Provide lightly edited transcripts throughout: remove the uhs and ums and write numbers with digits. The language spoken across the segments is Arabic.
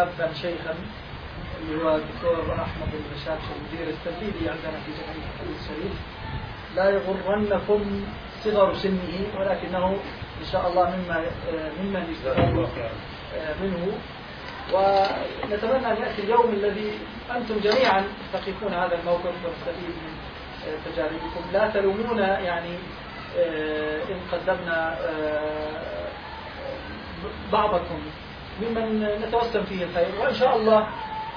شابا شيخا اللي هو الدكتور أحمد البشاش المدير التنفيذي عندنا في جمعية الحديث الشريف. لا يغرنكم صغر سنه، ولكنه إن شاء الله ممن يستفاد منه. ونتمنى أن يأتي اليوم الذي أنتم جميعا تقفون هذا الموقف ونستفيد من تجاربكم. لا تلومونا يعني إن قدمنا بعضكم ممن نتوسم فيه الخير، وإن شاء الله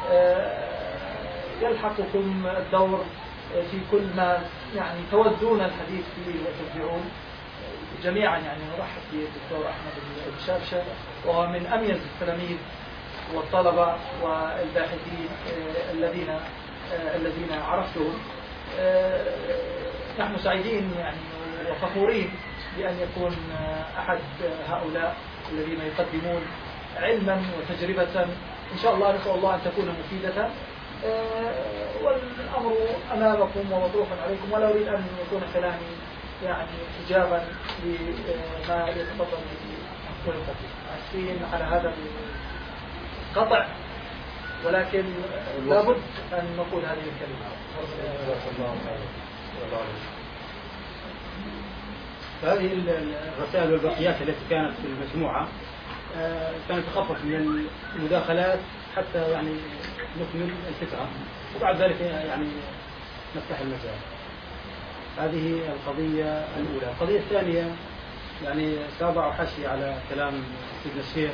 يلحقكم الدور في كل ما يعني تودون الحديث فيه وتبدعون جميعا. يعني نرحب بالدكتور أحمد البشابشة، وهو من أميز التلاميذ والطلبة والباحثين الذين عرفتهم. نحن سعيدين يعني وفخورين بأن يكون أحد هؤلاء الذين يقدمون علما وتجربة إن شاء الله. نسأل الله أن تكون مفيدة، والأمر أمامكم ومطروح عليكم، ولا أريد أن يكون كلامي يعني إجابا لما يتفضل ويقدم. أسفين على هذا القطع، ولكن لابد أن نقول هذه الكلمة. فهذه الرسائل والبقيات التي كانت في المجموعة كانت تخفف من المداخلات حتى يعني نكمل الفكرة، وبعد ذلك يعني نفتح المجال. هذه القضية الأولى. القضية الثانية يعني سأضع حشي على كلام سيدنا الشيخ،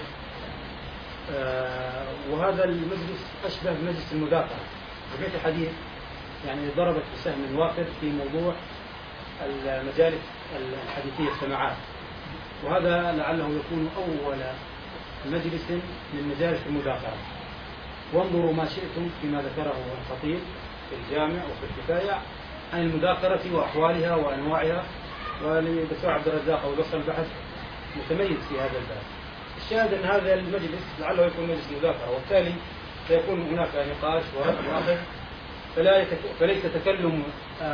وهذا المجلس أشبه بمجلس المذاكرة. جمعية الحديث يعني ضربت بسهم وافر في موضوع المجالس الحديثية السماعات، وهذا لعله يكون أول مجلس من مجالس المذاكرة. وانظروا ما شئتم فيما ذكره الخطيب في الجامع وفي الكفاية عن المذاكرة وأحوالها وأنواعها، ولدكتور عبد الرزاق أو الوصل البحث متميز في هذا الباب. الشاهد أن هذا المجلس لعله يكون مجلس مذاكرة، وبالتالي سيكون هناك نقاش ورد وأخذ، فليس تكلم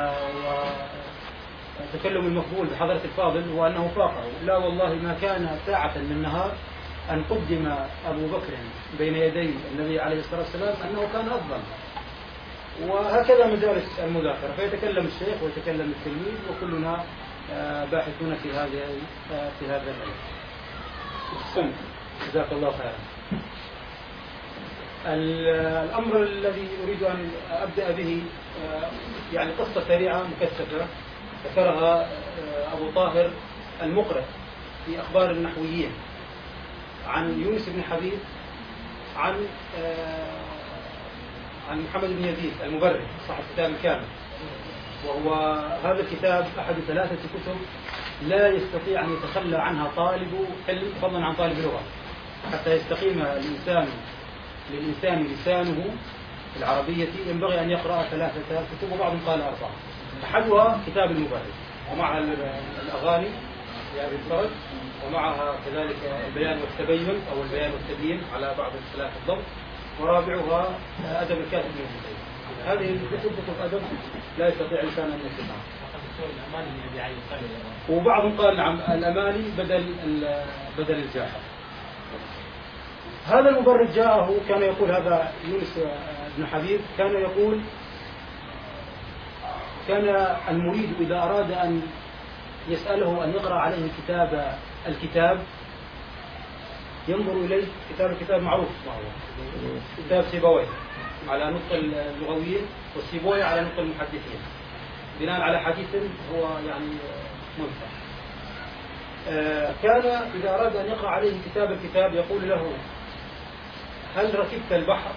تكلم المقبول بحضرة الفاضل وأنه فاقه. لا والله، ما كان ساعة من نهار أن قدم أبو بكر بين يدي النبي عليه الصلاة والسلام أنه كان أفضل. وهكذا مجالس المذاكرة، فيتكلم الشيخ ويتكلم التلميذ، وكلنا باحثون في هذا العلم. احسنت، جزاك الله خيرا. الأمر الذي أريد أن أبدأ به يعني قصة سريعة مكثفة ذكرها أبو طاهر المقرئ في أخبار النحويين عن يونس بن حبيب عن محمد بن يزيد المبرد صاحب الكتاب الكامل. وهو هذا الكتاب أحد 3 كتب لا يستطيع أن يتخلى عنها طالب علم فضلا عن طالب لغة، حتى يستقيم للإنسان لسانه في العربية ينبغي أن يقرأ 3 كتب، وبعضهم قال 4. أحدها كتاب المبرد، ومعها الأغاني لأبي الفرج، ومعها كذلك البيان والتبين أو البيان والتبيين على بعض اختلاف الضبط، ورابعها أدب الكاتب من الكتاب. هذه الكتب كتب أدب لا يستطيع الإنسان أن يكتبها. وبعضهم قال نعم الأماني بدل الجاحة. هذا المبرد جاءه كان يقول، هذا يونس بن حبيب كان يقول كان المريد إذا أراد أن يسأله أن يقرأ عليه الكتاب ينظر إليه. الكتاب معروف ما هو كتاب سيبويه على نطق اللغويين، والسيبويه على نطق المحدثين، بناء على حديث هو يعني منفع. كان إذا أراد أن يقرأ عليه الكتاب يقول له: هل ركبت البحر؟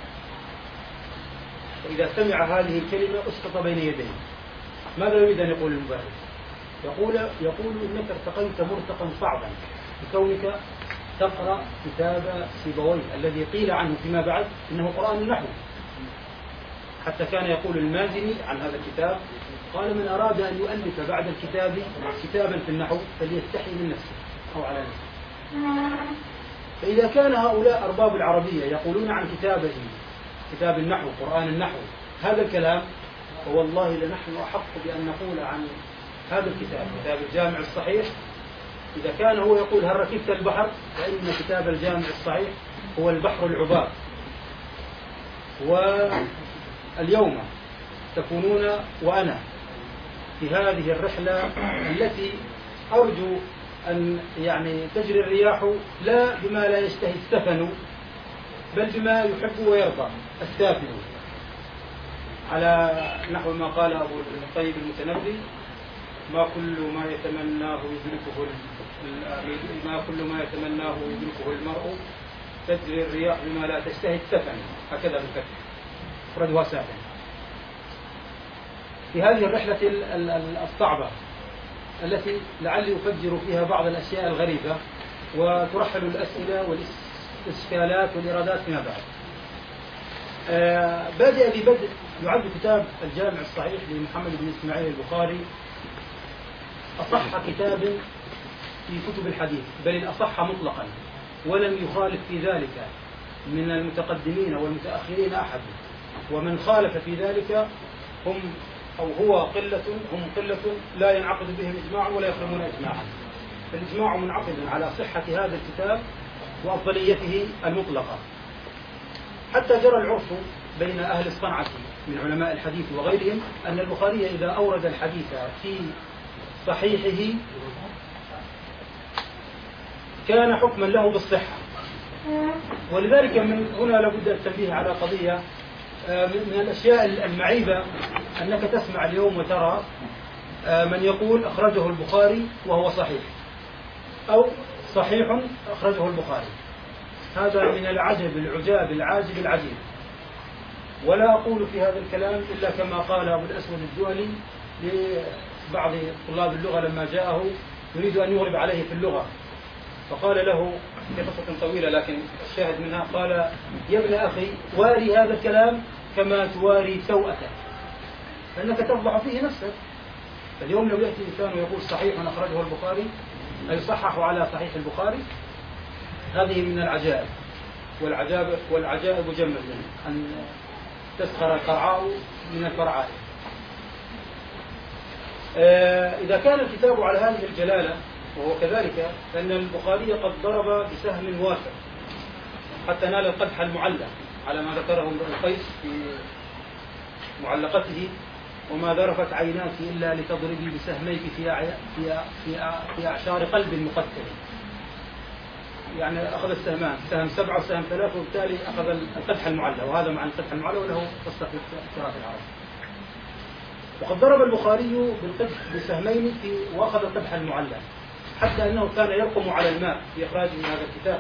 وإذا سمع هذه الكلمة أسقط بين يديه. ماذا يريد أن يقول المبارك؟ يقول إنك ارتقيت مرتقا صعبا بكونك تقرأ كتاب سيبويه الذي قيل عنه فيما بعد إنه قرآن النحو. حتى كان يقول المازني عن هذا الكتاب، قال: من أراد أن يؤلف بعد الكتاب كتابا في النحو فليستحي من نفسه أو على نفسه. فإذا كان هؤلاء أرباب العربية يقولون عن كتاب النحو قرآن النحو هذا الكلام، فوالله لنحن أحق بأن نقول عن هذا الكتاب الجامع الصحيح. إذا كان هو يقول هل ركبت البحر، فإن كتاب الجامع الصحيح هو البحر العباب واليوم تكونون وأنا في هذه الرحلة التي أرجو أن يعني تجري الرياح لا بما لا يشتهي السفن بل بما يحب ويرضى السافن، على نحو ما قال أبو الطيب المتنبي: ما كل ما يتمناه يدركه المرء، تجري الرياح بما لا تشتهي السفن، هكذا بالفتح مفردها سافن. في هذه الرحلة الصعبة التي لعلي أفجر فيها بعض الأشياء الغريبة وترحل الأسئلة والإشكالات والإرادات فيما بعد. بادئ ببدء يعد كتاب الجامع الصحيح لمحمد بن إسماعيل البخاري أصح كتاب في كتب الحديث، بل الأصح مطلقا، ولم يخالف في ذلك من المتقدمين والمتأخرين أحد، ومن خالف في ذلك هو قلة لا ينعقد بهم إجماع ولا يخرمون إجماعا. فالإجماع منعقد على صحة هذا الكتاب وأفضليته المطلقة، حتى جرى العرف بين أهل الصنعة من علماء الحديث وغيرهم أن البخاري إذا أورد الحديث في صحيحه كان حكما له بالصحة. ولذلك من هنا لابد التنبيه على قضية من الأشياء المعيبة، أنك تسمع اليوم وترى من يقول أخرجه البخاري وهو صحيح، أو صحيح أخرجه البخاري. هذا من العجب العجاب العاجب العجيب. ولا أقول في هذا الكلام إلا كما قال أبو الأسود الدؤلي لبعض طلاب اللغة لما جاءه يريد أن يغرب عليه في اللغة، فقال له في قصة طويلة لكن الشاهد منها، قال: يا ابن أخي واري هذا الكلام كما تواري سوءتك، فإنك تفضح فيه نفسك. فاليوم لو يأتي إنسان ويقول صحيح أخرجه البخاري أي صحح على صحيح البخاري، هذه من العجائب. والعجائب جمع أن تسخر القرعاء من القرعاء. إذا كان الكتاب على هذه الجلالة وهو كذلك، فإن البخاري قد ضرب بسهم واسع حتى نال القدح المعلق، على ما ذكره امرؤ القيس في معلقته: وما ذرفت عيناك إلا لتضربي بسهميك في أعشار قلب مقتل. يعني أخذ السهمان، سهم 7 وسهم 3، وبالتالي أخذ القدح المعلق، وهذا معنى القدح المعلق وله قصة في تراث العرب. وقد ضرب البخاري بالقدح بسهمين وأخذ القدح المعلق، حتى أنه كان يرقم على الماء في إخراجه من هذا الكتاب.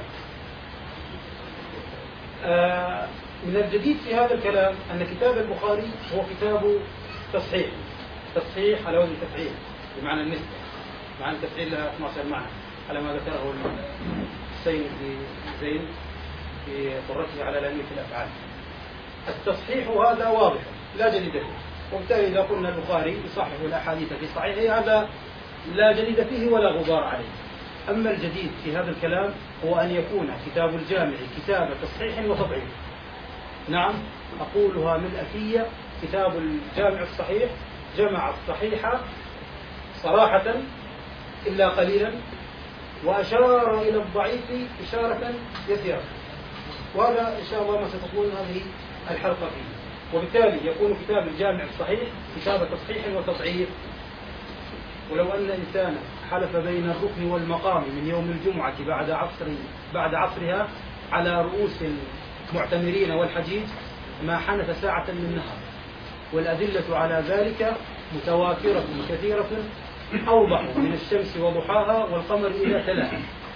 من الجديد في هذا الكلام أن كتاب البخاري هو كتاب تصحيح على وزن تفعيل، بمعنى النسبة، معنى التفعيل لها 12 معنى على ما ذكره السيد زين في قرته على لأمية الأفعال. التصحيح هذا واضح لا جديد فيه، وبالتالي إذا قلنا البخاري يصحح الأحاديث في صحيحه هذا لا جديد فيه ولا غبار عليه. أما الجديد في هذا الكلام هو أن يكون كتاب الجامع كتاب تصحيح وتضعيف. نعم، أقولها ملأ، كتاب الجامع الصحيح جمع الصحيح صراحة إلا قليلا، وأشار إلى الضعيف إشارة يسيرة، وهذا إن شاء الله ما ستكون هذه الحلقة فيه. وبالتالي يكون كتاب الجامع الصحيح كتاب تصحيح وتضعيف. ولو أن إنسانا حلف بين الركن والمقام من يوم الجمعة بعد عصرها على رؤوس المعتمرين والحجيج ما حنث ساعة من نهار، والأدلة على ذلك متوافرة كثيرة أوضح من الشمس وضحاها والقمر إذا تلاها.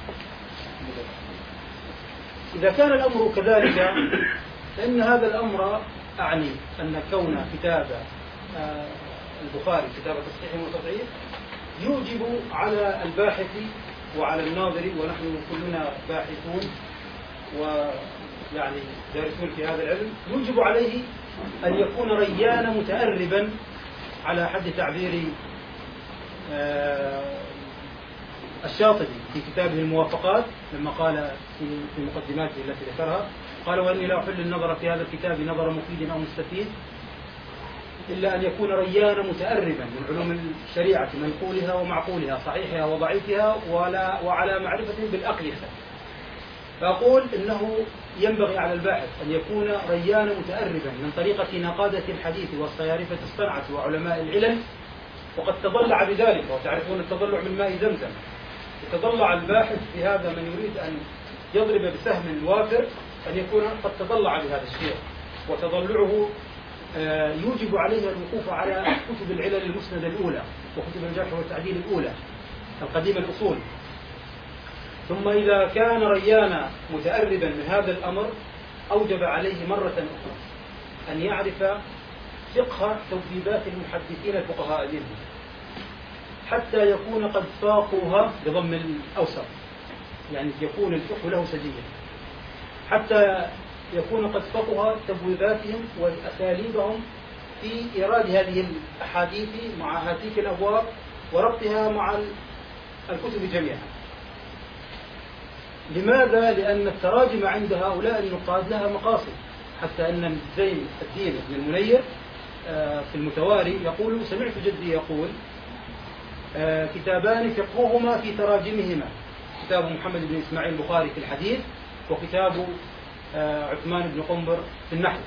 إذا كان الأمر كذلك فإن هذا الأمر أعني أن كون كتاب البخاري كتاب تصحيح وتضعيف يوجب على الباحث وعلى الناظر، ونحن كلنا باحثون ويعني دارسون في هذا العلم، يوجب عليه أن يكون ريانا متأربا على حد تعبير الشاطبي في كتابه الموافقات، لما قال في مقدماته التي ذكرها، قال: وإني لا أحل النظر في هذا الكتاب نظر مفيد أو مستفيد إلا أن يكون ريانا متأربا من علوم الشريعة منقولها ومعقولها، صحيحها وضعيفها، وعلى معرفة بالأقيسة. فأقول إنه ينبغي على الباحث أن يكون ريانا متأربا من طريقة نقادة الحديث والصيارفة الصنعة وعلماء العلل، وقد تضلع بذلك، وتعرفون التضلع من ماء زمزم. يتضلع الباحث في هذا، من يريد أن يضرب بسهم وافر أن يكون قد تضلع بهذا الشيء، وتضلعه يوجب عليه الوقوف على كتب العلل المسندة الأولى وكتب الجرح والتعديل الأولى القديمة الأصول. ثم إذا كان ريانا متأربا من هذا الأمر، أوجب عليه مرة أخرى أن يعرف فقه توثيبات المحدثين الفقهاء منهم، حتى يكون قد فاقوها بضم الأوسط، يعني يكون الفقه له سجيا، حتى يكون قد فقها تبويباتهم وأساليبهم في إيراد هذه الأحاديث مع هاتيك الأبواب وربطها مع الكتب جميعا. لماذا؟ لأن التراجم عند هؤلاء النقاد لها مقاصد، حتى أن زين الدين بن المنير في المتواري يقول: سمعت جدي يقول: كتابان فقههما في تراجمهما، كتاب محمد بن إسماعيل البخاري في الحديث، وكتاب عثمان بن قنبر في النحو.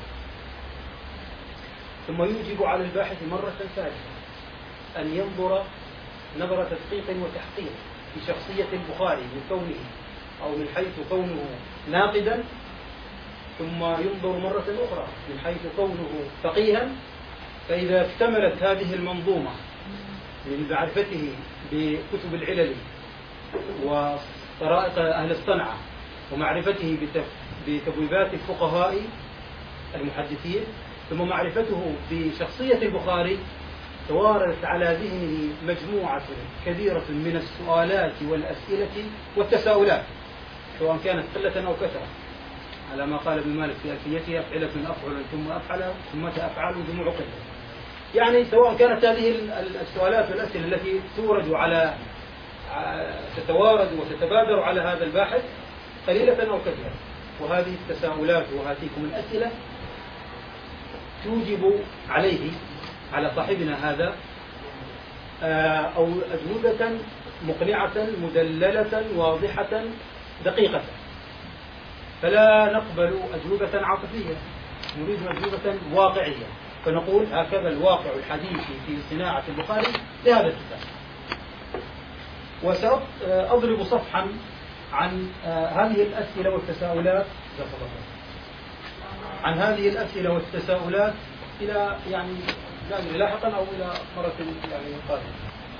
ثم يوجب على الباحث مرة ثالثة أن ينظر نظر تدقيق وتحقيق في شخصية البخاري من كونه أو من حيث كونه ناقدا، ثم ينظر مرة أخرى من حيث كونه فقيها. فإذا اكتملت هذه المنظومة من معرفته بكتب العلل وطرائق أهل الصنعة ومعرفته بتبويبات الفقهاء المحدثين، ثم معرفته بشخصية البخاري، تواردت على ذهنه مجموعة كبيرة من السؤالات والأسئلة والتساؤلات، سواء كانت قلة أو كثرة، على ما قال ابن مالك في ألفيته: أفعلة أفعل ثم أفعل ثم أفعل جموع قلة. يعني سواء كانت هذه السؤالات والأسئلة التي تورد على تتوارد وتتبادر على هذا الباحث قليلة أو كثيرة، وهذه التساؤلات وهاتيكم الأسئلة توجب عليه، على صاحبنا هذا، أو أجوبة مقنعة مدللة واضحة دقيقة. فلا نقبل أجوبة عاطفية، نريد أجوبة واقعية، فنقول: هكذا الواقع الحديثي في صناعة البخاري لهذا الكتاب. وسأضرب صفحا عن هذه الأسئلة والتساؤلات، إلى يعني لاحقا أو إلى مرة يعني قادمة.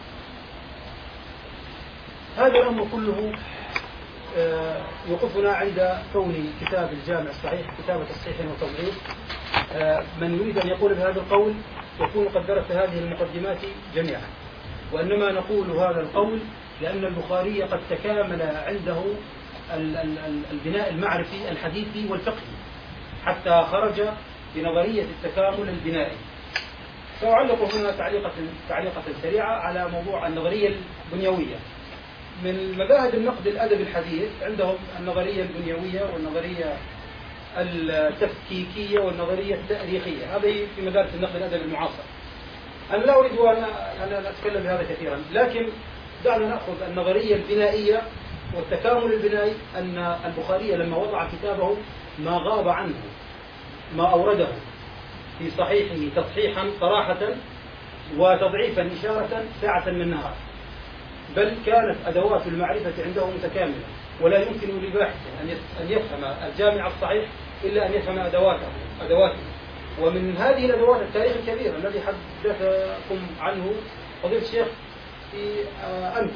هذا الأمر كله يوقفنا عند كون كتاب الجامع الصحيح كتابة تصحيح وتضعيف. من يريد أن يقول بهذا القول يكون قد درس هذه المقدمات جميعا، وإنما نقول هذا القول لأن البخاري قد تكامل عنده البناء المعرفي الحديثي والفقهي، حتى خرج بنظرية التكامل البنائي. سأعلق هنا تعليقة سريعة على موضوع النظرية البنيوية. من مذاهب النقد الأدبي الحديث عندهم النظرية البنيوية والنظرية التفكيكية والنظرية التاريخية. هذه في مدارس النقد الأدبي المعاصر. أنا لا أريد أن أتكلم بهذا كثيرا، لكن دعنا نأخذ النظرية البنائية والتكامل البنائي. أن البخاري لما وضع كتابه ما غاب عنه ما أورده في صحيحه تصحيحا صراحة وتضعيفا إشارة ساعة من نهار، بل كانت أدوات المعرفة عنده متكاملة، ولا يمكن لباحث أن يفهم الجامع الصحيح إلا أن يفهم أدواته. ومن هذه الأدوات التاريخ الكبير الذي حدثكم عنه فضيلة الشيخ في أمس،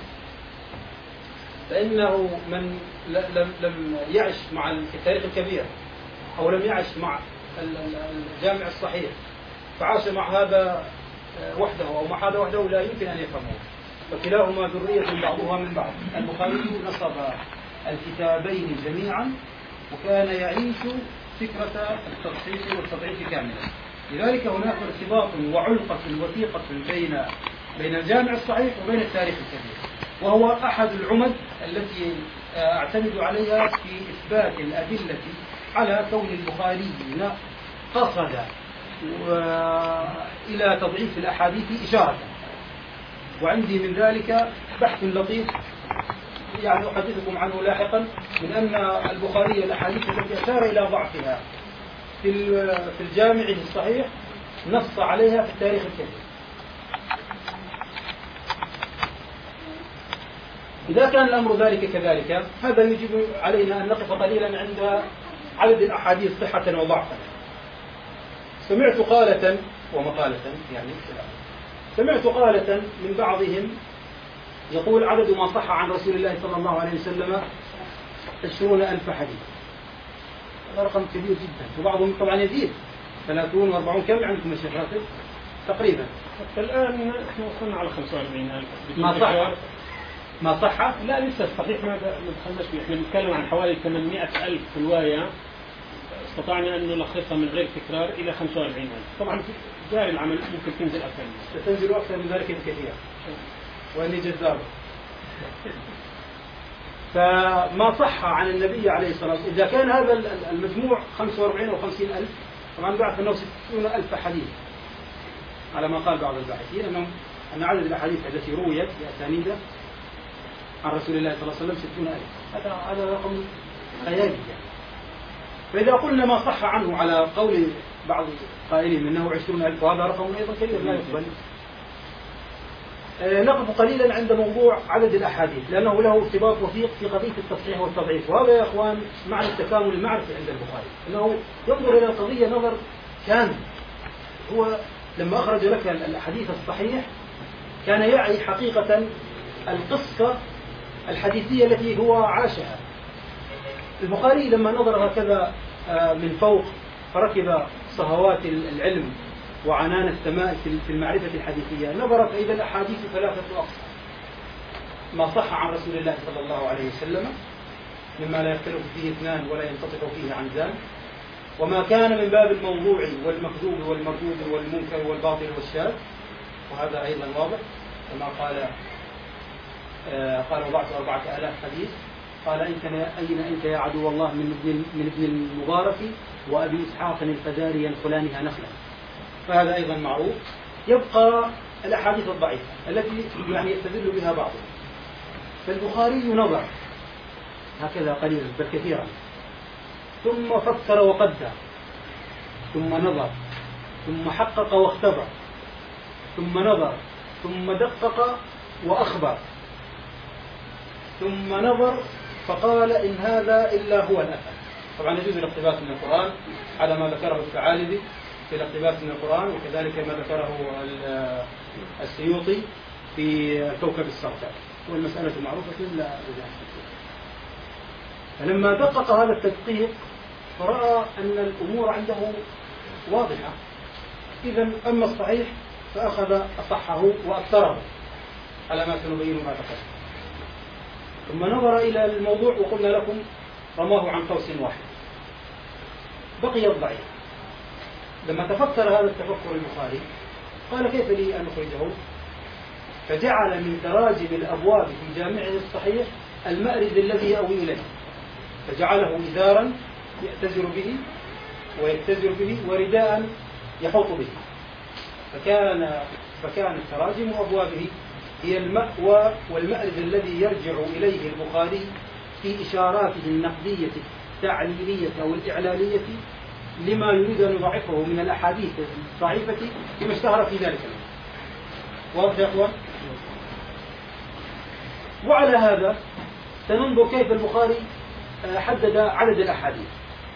فإنه من لم يعش مع التاريخ الكبير أو لم يعش مع الجامع الصحيح فعاش مع هذا وحده أو مع هذا وحده لا يمكن أن يفهمه، فكلاهما ذرية بعضها من بعض. البخاري نصب الكتابين جميعا وكان يعيش فكرة التصحيح والتضعيف كاملا. لذلك هناك ارتباط وعلقة وثيقة بين الجامع الصحيح وبين التاريخ الكبير، وهو أحد العمد التي أعتمد عليها في إثبات الأدلة على كون البخاري قصد إلى تضعيف الأحاديث إشارة. وعندي من ذلك بحث لطيف يعني أحدثكم عنه لاحقا، من أن البخاري الأحاديث التي أشار إلى ضعفها في الجامع الصحيح نص عليها في التاريخ الكبير. إذا كان الأمر ذلك كذلك، هذا يجب علينا أن نقف قليلا عند عدد الأحاديث صحة وضعفا. سمعت قالة ومقالة، يعني سمعت قالة من بعضهم يقول عدد ما صح عن رسول الله صلى الله عليه وسلم 20,000 حديث. هذا رقم كبير جدا، وبعضهم طبعا يزيد 30 و40. كم عندكم يا شيخ راتب؟ تقريبا الآن احنا وصلنا على 45,000. ما صح؟ ما صح؟ لا لسه الصحيح ما دخلناش فيه. احنا بنتكلم عن حوالي 800,000 رواية استطعنا أن نلخصها من غير تكرار إلى 45,000. طبعا في جاري العمل ممكن تنزل أكثر، ستنزل أكثر من ذلك بكثير، وأني جذاب. فما صح عن النبي عليه الصلاة والسلام، إذا كان هذا المجموع 45 أو 50,000، طبعا بعد أنه 60,000 حديث على ما قال بعض الباحثين، أن عدد الأحاديث التي رويت بأسانيد عن رسول الله صلى الله عليه وسلم 60,000. هذا رقم خيالي يعني. فإذا قلنا ما صح عنه على قول بعض قائلين أنه 20,000، وهذا رقم أيضا كبير لا يقبل. نقف قليلا عند موضوع عدد الأحاديث، لأنه له ارتباط وثيق في قضية التصحيح والتضعيف. وهذا يا أخوان معنى التكامل المعرفي عند البخاري، أنه ينظر إلى القضية نظر كامل. هو لما أخرج لك الحديث الصحيح كان يعي حقيقة القصة الحديثية التي هو عاشها. البخاري لما نظر هكذا من فوق فركب صهوات العلم وعنان السماء في المعرفة الحديثية، نظر فإذا الأحاديث 3 أقسام: ما صح عن رسول الله صلى الله عليه وسلم مما لا يختلف فيه اثنان ولا ينطبق فيه عنزان، وما كان من باب الموضوع والمكذوب والمردود والمنكر والباطل والشاذ، وهذا أيضا واضح كما قال وضعت 4,000 حديث. قال أين أنت يا عدو الله من ابن المبارك وأبي إسحاق الفزاري ينخلانها نخلا. فهذا أيضا معروف. يبقى الأحاديث الضعيفة التي يعني يستدل بها بعضهم. فالبخاري نظر هكذا قليلا بل كثيرا، ثم فكر وقدر، ثم نظر، ثم حقق واختبر، ثم نظر، ثم دقق وأخبر، ثم نظر فقال إن هذا إلا هو الأثر. طبعا يجوز الاقتباس من القرآن على ما ذكره الثعالبي في الاقتباس من القرآن، وكذلك ما ذكره السيوطي في كوكب السرطان، والمسألة معروفة لا رجع. فلما دقق هذا التدقيق فرأى أن الأمور عنده واضحة. إذا أما الصحيح فأخذ أصحه وأكثره على ما سنبين ما تقدم. ثم نظر إلى الموضوع وقلنا لكم رماه عن قوس واحد، بقي الضعيف. لما تفكر هذا التفكر البخاري قال كيف لي أن أخرجه؟ فجعل من تراجم الأبواب في جامعه الصحيح المأرز الذي يأوي إليه، فجعله إزارا يأتزر به ويتزر به ورداء يحوط به. فكانت تراجم أبوابه هي المأوى والمأرز الذي يرجع إليه البخاري في إشاراته النقدية التعليلية أو الإعلالية لما يريد أن يضعفه من الأحاديث الضعيفة فيما اشتهر في ذلك. واضح يا أخوان؟ وعلى هذا سننظر كيف البخاري حدد عدد الأحاديث.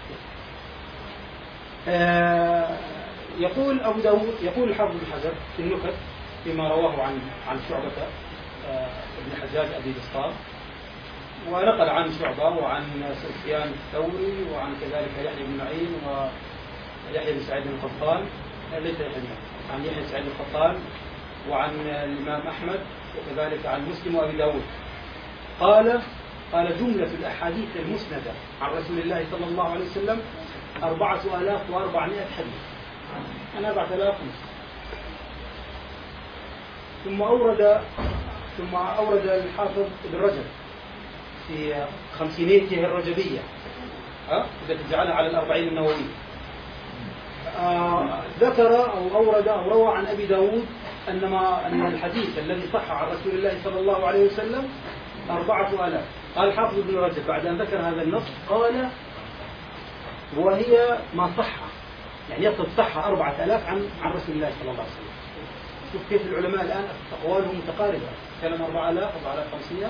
يقول أبو داود، يقول الحافظ بن حجر في النكت فيما رواه عن شعبة ابن حجاج أبي بسطام، ونقل عن شعبة وعن سفيان الثوري وعن كذلك يحيى بن معين ويحيى بن سعيد القطان، ليس عن يحيى بن سعيد القطان وعن الإمام أحمد وكذلك عن مسلم وأبي داود. قال جملة الأحاديث المسندة عن رسول الله صلى الله عليه وسلم 4,400 حديث، أنا 4,000. ثم أورد الحافظ ابن رجب في 50 الرجبية التي جعلها على 40 النووية، ذكر أو أورد أو روى عن أبي داود أن الحديث الذي صح عن رسول الله صلى الله عليه وسلم 4000. قال الحافظ ابن رجب بعد أن ذكر هذا النص قال وهي ما صح، يعني يقصد صح 4000 عن رسول الله صلى الله عليه وسلم. شوف كيف العلماء الآن أقوالهم متقاربة، كلام 4000 4500.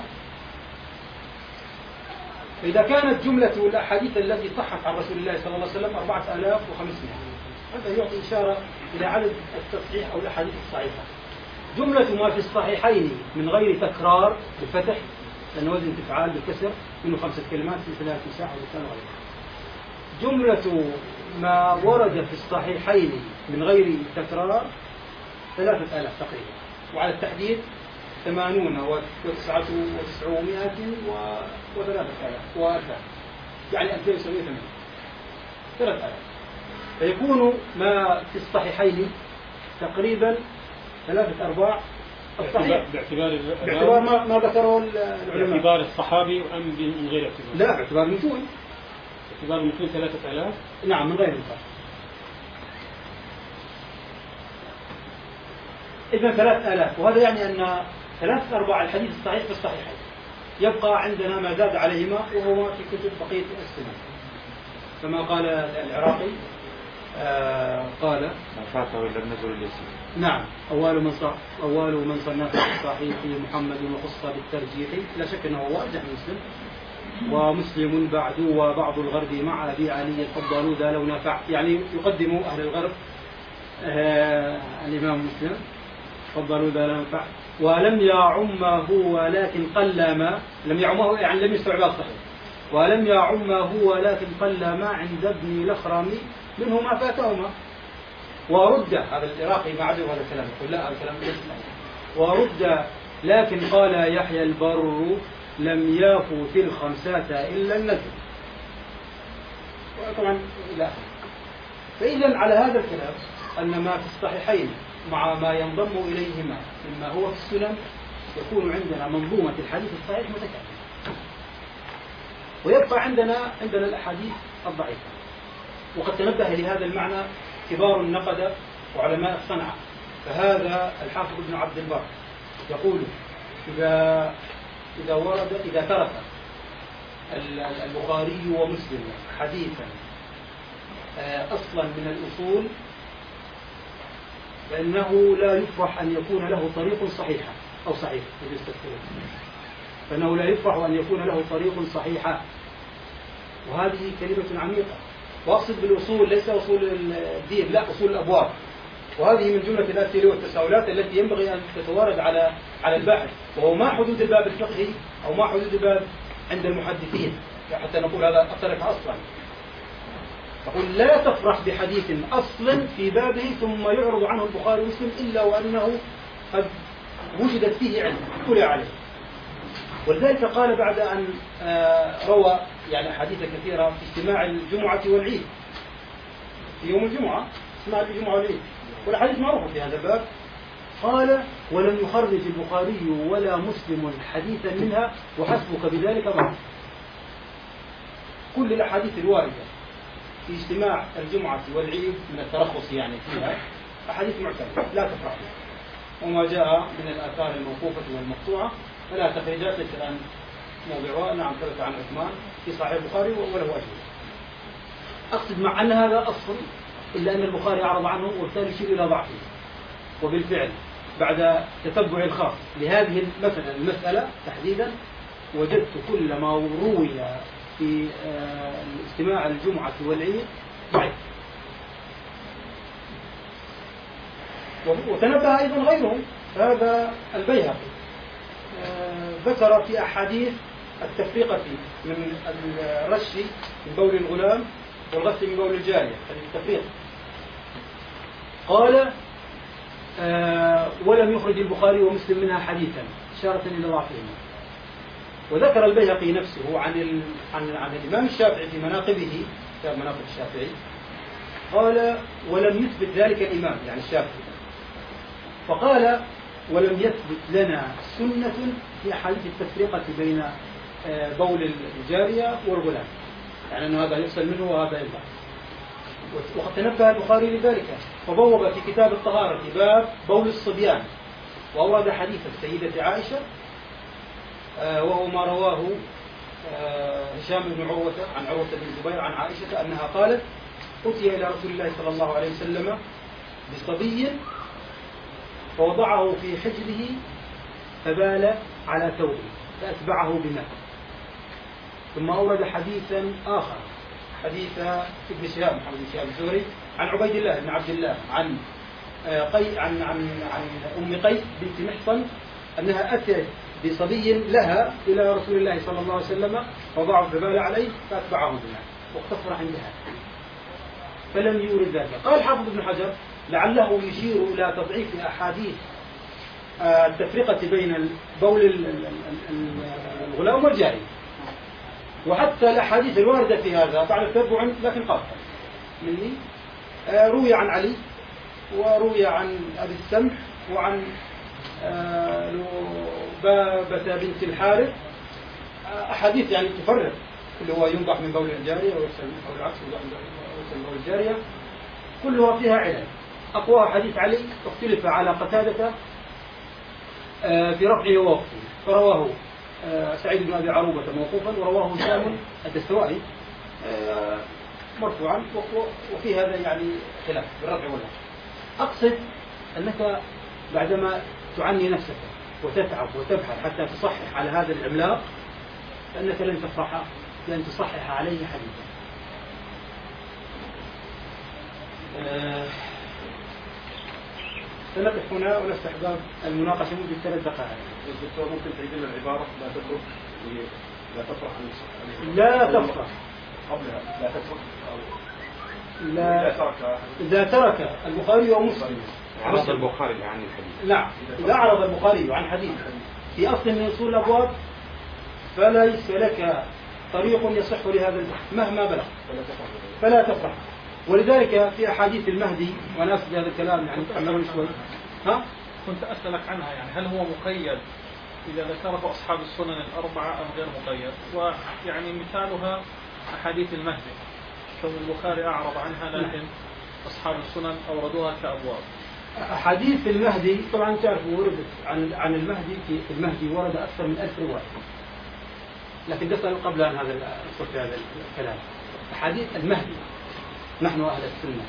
فإذا كانت جملة الأحاديث التي صحت عن رسول الله صلى الله عليه وسلم 4500، هذا يعطي إشارة إلى عدد التصحيح أو الأحاديث الصحيحة. جملة ما في الصحيحين من غير تكرار بالفتح، لأن وزن تفعال بالكسر منه 5 كلمات في 3 ساعة ولسان غيره. جملة ما ورد في الصحيحين من غير تكرار 3000 تقريبا، وعلى التحديد 80 و900 و3000 يعني 2780 3000. فيكون ما في الصحيحين تقريبا 3/4 الصحيح باعتبار ما ذكره العلماء. باعتبار الصحابي أم من غير اعتبار؟ لا، باعتبار المتون. باعتبار المتون 3000. نعم، من غير المتون. إذا 3000، وهذا يعني أن 3/4 الحديث الصحيح في الصحيحين. يبقى عندنا ما زاد عليهما وهو في كتب بقية السنة، كما قال العراقي قال ما فاته إلا النزل اليسير. نعم، أول من صنف الصحيح محمد وخص بالترجيح، لا شك أنه واضح مسلم، ومسلم بعد وبعض الغرب مع أبي علي فضلوا ذا لو نفع، يعني يقدم أهل الغرب الإمام مسلم فضلوا ذا لو نفع، ولم يعمه ولكن قلما، لم يعمه يعني لم يستوعب الصحيح، ولم يعمه ولكن قلما عند ابن الأخرم منه ما فاتهما. ورد هذا العراقي ما عجب هذا الكلام، يقول لا، هذا الكلام ليس ورد لكن قال يحيى البر لم يفوت الخمسة إلا النزل. طبعا لا. فإذا على هذا الكلام أن ما في الصحيحين مع ما ينضم إليهما مما هو في السنن يكون عندنا منظومة الحديث الصحيح متكاملة. ويبقى عندنا الأحاديث الضعيفة. وقد تنبه لهذا المعنى كبار النقدة وعلماء الصنعة. فهذا الحافظ ابن عبد البر يقول إذا ترك البخاري ومسلم حديثا أصلا من الأصول فإنه لا يفرح أن يكون له طريق صحيحة أو صحيح، فإنه لا يفرح أن يكون له طريق صحيحة. وهذه كلمة عميقة. وأقصد بالأصول ليس أصول الدين، لا، أصول الأبواب. وهذه من جملة الأسئلة والتساؤلات التي ينبغي أن تتوارد على الباحث، وهو ما حدود الباب الفقهي أو ما حدود الباب عند المحدثين حتى نقول هذا الطريق أصلا. أقول لا تفرح بحديث أصلا في بابه ثم يعرض عنه البخاري ومسلم إلا وأنه قد وجدت فيه علم اطلع عليه. ولذلك قال بعد أن روى يعني أحاديث كثيرة في اجتماع الجمعة والعيد، في يوم الجمعة اجتماع الجمعة والعيد، والأحاديث معروفة في هذا الباب. قال ولم يخرج البخاري ولا مسلم حديثا منها وحسبك بذلك ضعف. كل الأحاديث الواردة في اجتماع الجمعة والعيد من الترخص يعني فيها أحاديث معتمدة لا تفرح بها. وما جاء من الآثار الموقوفة والمقطوعة فلا تخرجات ليس الآن موضوعها. نعم، ثبت عن عثمان في صحيح البخاري وله أجوبة. أقصد مع أن هذا أصل، إلا أن البخاري أعرض عنه وبالتالي يشير إلى ضعفه. وبالفعل بعد تتبع الخاص لهذه المسألة تحديدا وجدت كل ما روي في اجتماع الجمعة والعيد ضعيف. وتنبه أيضا غيرهم. هذا البيهقي ذكر في أحاديث التفرقة من الرش من بول الغلام والغسل من بول الجارية، هذه التفريق. قال ولم يخرج البخاري ومسلم منها حديثا إشارة إلى ضعفهما. وذكر البيهقي نفسه عن الإمام الشافعي في مناقبه، كتاب مناقب الشافعي، قال ولم يثبت ذلك الإمام يعني الشافعي، فقال ولم يثبت لنا سنة في أحاديث التفرقة بين بول الجارية والغلام، يعني أن هذا يفصل منه وهذا ينبع. وقد تنبه البخاري لذلك فبوب في كتاب الطهارة باب بول الصبيان، وأورد حديث السيدة عائشة وهو ما رواه هشام بن عروة عن عروة بن الزبير عن عائشة أنها قالت: أتي إلى رسول الله صلى الله عليه وسلم بصبي فوضعه في حجره فبال على ثوبه فأتبعه بماء. ثم أورد حديثا آخر، حديث ابن شهاب محمد بن شهاب الزهري عن عبيد الله بن عبد الله عن أم قيس بنت محصن أنها أتت بصبي لها إلى رسول الله صلى الله عليه وسلم فوضعه فبال عليه فأتبعه بماء واقتصر عندها فلم يورد ذلك. قال حافظ ابن حجر: لعله يشير إلى تضعيف أحاديث التفرقة بين بول الغلام والجارية، وحتى الأحاديث الواردة في هذا بعد تتبع لكن قاطع مني. روي عن علي وروي عن أبي السمح وعن بابة بنت الحارث أحاديث يعني تفرق، اللي هو ينضح من بول الجارية ويغسل أو العكس ينضح من بول الجارية، كلها فيها علل. أقوى حديث علي اختلف على قتادة في رفعه ووقفه، فرواه سعيد بن أبي عروبة موقوفا ورواه هشام الدستوائي مرفوعا، وفي هذا يعني خلاف بالرفع والنصب. أقصد أنك بعدما تعني نفسك وتتعب وتبحث حتى تصحح على هذا العملاق فإنك لن تفرح بأن تصحح عليه حديثا. سنقف هنا ونفتح باب المناقشة مدة 3 دقائق. الدكتور ممكن تعيد لنا العبارة لا تترك لا تفرح لا تفرح قبلها لا تترك لا إذا ترك البخاري ومسلم عرض البخاري عن الحديث. نعم، إذا أعرض البخاري عن حديث في أصل من أصول الأبواب فليس لك طريق يصح لهذا البحث مهما بلغ، فلا تفرح. ولذلك في أحاديث المهدي، وأنا أسأل هذا الكلام يعني تحملون شوي. كنت أسألك عنها، يعني هل هو مقيد إذا ذكره أصحاب السنن الأربعة أم غير مقيد؟ ويعني مثالها أحاديث المهدي، شو البخاري أعرض عنها لكن أصحاب السنن أوردوها كأبواب. أحاديث المهدي طبعا تعرفوا وردت عن المهدي، في المهدي ورد أكثر من 1000 رواية، لكن دخل قبل أن هذا الكلام. أحاديث المهدي نحن أهل السنة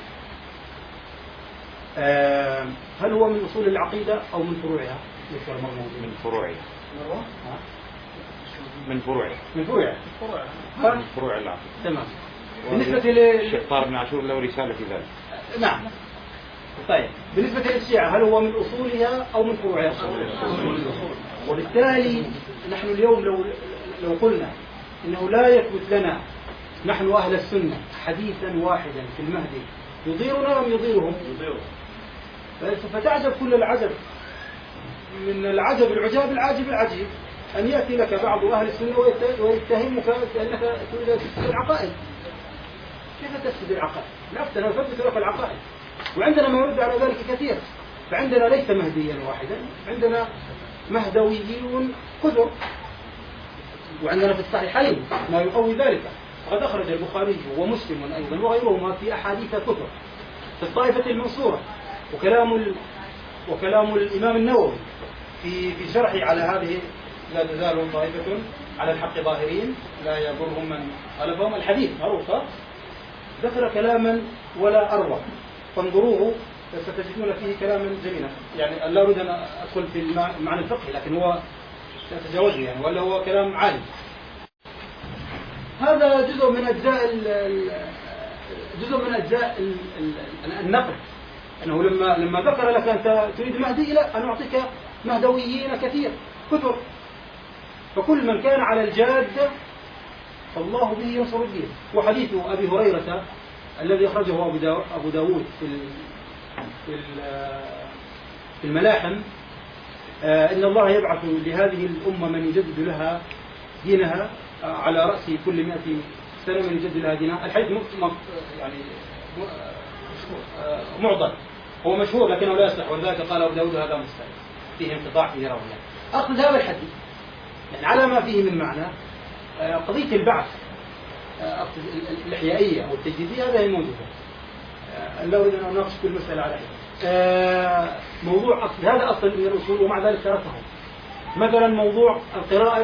هل هو من أصول العقيدة أو من فروعها؟ من فروعها. من فروعها. من فروعها. من فروع العقيدة. تمام. بالنسبة للشيخ طارق بن عاشور له رسالة في ذلك. نعم. طيب، بالنسبة للشيعة هل هو من أصولها أو من فروعها؟ وبالتالي نحن اليوم لو قلنا إنه لا يثبت لنا نحن أهل السنة حديثا واحدا في المهدي يضيرنا أم يضيرهم؟ فتعجب كل العجب، من العجب العجاب العاجب العجيب أن يأتي لك بعض أهل السنة ويتهمك بأنك تريد أن تفسد العقائد. كيف تفسد العقائد؟ نفس أنا أثبت لك العقائد، وعندنا ما يرد على ذلك كثير. فعندنا ليس مهديا واحدا، عندنا مهدويين كثر، وعندنا في الصحيحين ما يقوي ذلك. وقد أخرج البخاري ومسلم أيضا وغيرهما في أحاديث كثر في الطائفة المنصورة، وكلام الإمام النووي في شرحه على هذه: لا تزال طائفة على الحق ظاهرين لا يضرهم من خالفهم. الحديث معروف، ذكر كلاما ولا أروع، فانظروه فستجدون فيه كلاما جميلا. يعني لا أريد أن أدخل في المعنى الفقهي، لكن هو سأتجاوزه يعني، ولا هو كلام عالي. هذا جزء من أجزاء النقد، أنه لما ذكر لك أنت تريد مهدي، لا، أنا أعطيك مهدويين كثر، فكل من كان على الجادة فالله به ينصر الدين. وحديث أبي هريرة الذي أخرجه أبو داود في الملاحم: إن الله يبعث لهذه الأمة من يجدد لها دينها على رأس كل 100 سنة من يجدد لها دينها. الحديث يعني معضل، هو مشهور لكنه لا يصح، ولذلك قال أبو داود هذا مستحيل، فيه انقطاع فيه راوية. أخذ هذا الحديث يعني على ما فيه من معنى قضية البعث الإحيائية أو التجديدية، هذا هي موجودة. لا أريد أن أناقش كل مسألة على حدة. موضوع أصل، هذا أصل من الأصول، ومع ذلك تركه مثلا موضوع القراءة.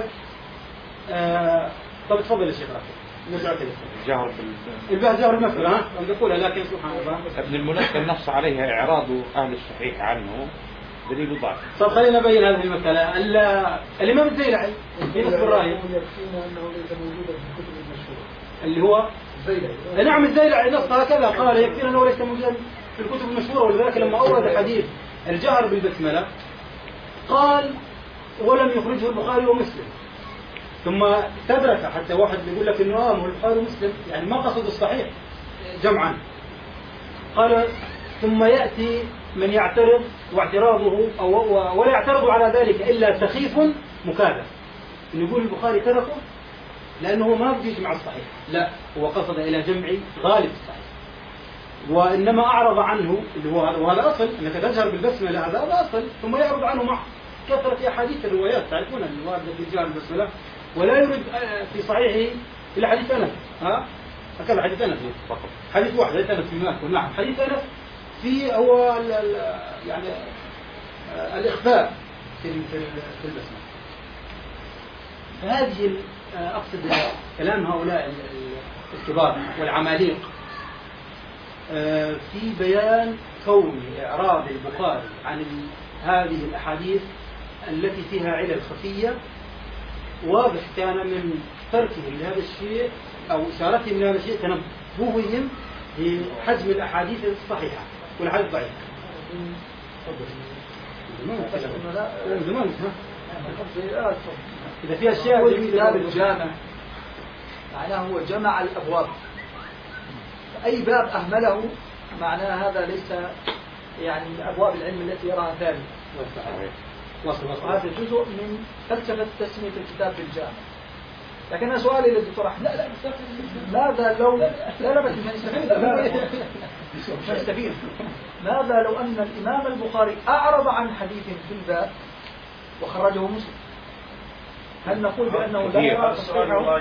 طب تفضل يا شيخ رافع. نرجع كده. الجهر المثل نقولها، لكن سبحان الله ابن الملقن نص عليها إعراض أهل الصحيح عنه دليل ضعف. طب خلينا نبين هذه المسألة. الإمام الزيلعي في نصف الراية يكفينا أنه ليس موجودا في الكتب المشهورة اللي هو الزيلعي. نعم الزيلعي نص هكذا قال يكفينا أنه ليس موجودا في الكتب المشهورة. ولذلك لما أورد حديث الجهر بالبسملة قال ولم يخرجه البخاري ومسلم. ثم تدرك حتى واحد يقول لك انه هو البخاري ومسلم يعني ما قصد الصحيح جمعا. قال ثم ياتي من يعترض واعتراضه ولا يعترض على ذلك الا سخيف مكابر، انه يقول البخاري تركه لانه ما بده يجمع الصحيح، لا هو قصد الى جمع غالب الصحيح وانما اعرض عنه اللي هو وهذا اصل انك تجهر بالبسمله، هذا اصل. ثم يعرض عنه مع كثره احاديث الروايات تعرفون الوارده في جهر بالبسمله، ولا يرد في صحيحه الا حديث انس. هكذا حديث انس فقط، حديث واحد حديث انس في ماكو. نعم حديث انس في هو يعني الاخفاء في البسمله. فهذه اقصد كلام هؤلاء الكبار والعماليق في بيان كون اعراض البخاري عن هذه الاحاديث التي فيها علل خفيه واضح كان من تركهم لهذا الشيء أو إشارتهم لهذا الشيء تنبههم بحجم الأحاديث الصحيحة والأحاديث الضعيفة. إذا في أشياء في كتاب الجامع معناه هو جمع الأبواب، أي باب أهمله معناه هذا ليس يعني من أبواب العلم التي يراها ثانية. وهذا جزء من فلسفة تسمية الكتاب بالجامع. لكن سؤالي للدكتور أحمد، ماذا لو لا بس نستفيد ماذا لو أن الإمام البخاري أعرض عن حديث في الباب وخرجه مسلم؟ هل نقول بأنه لا يرى تصحيحه؟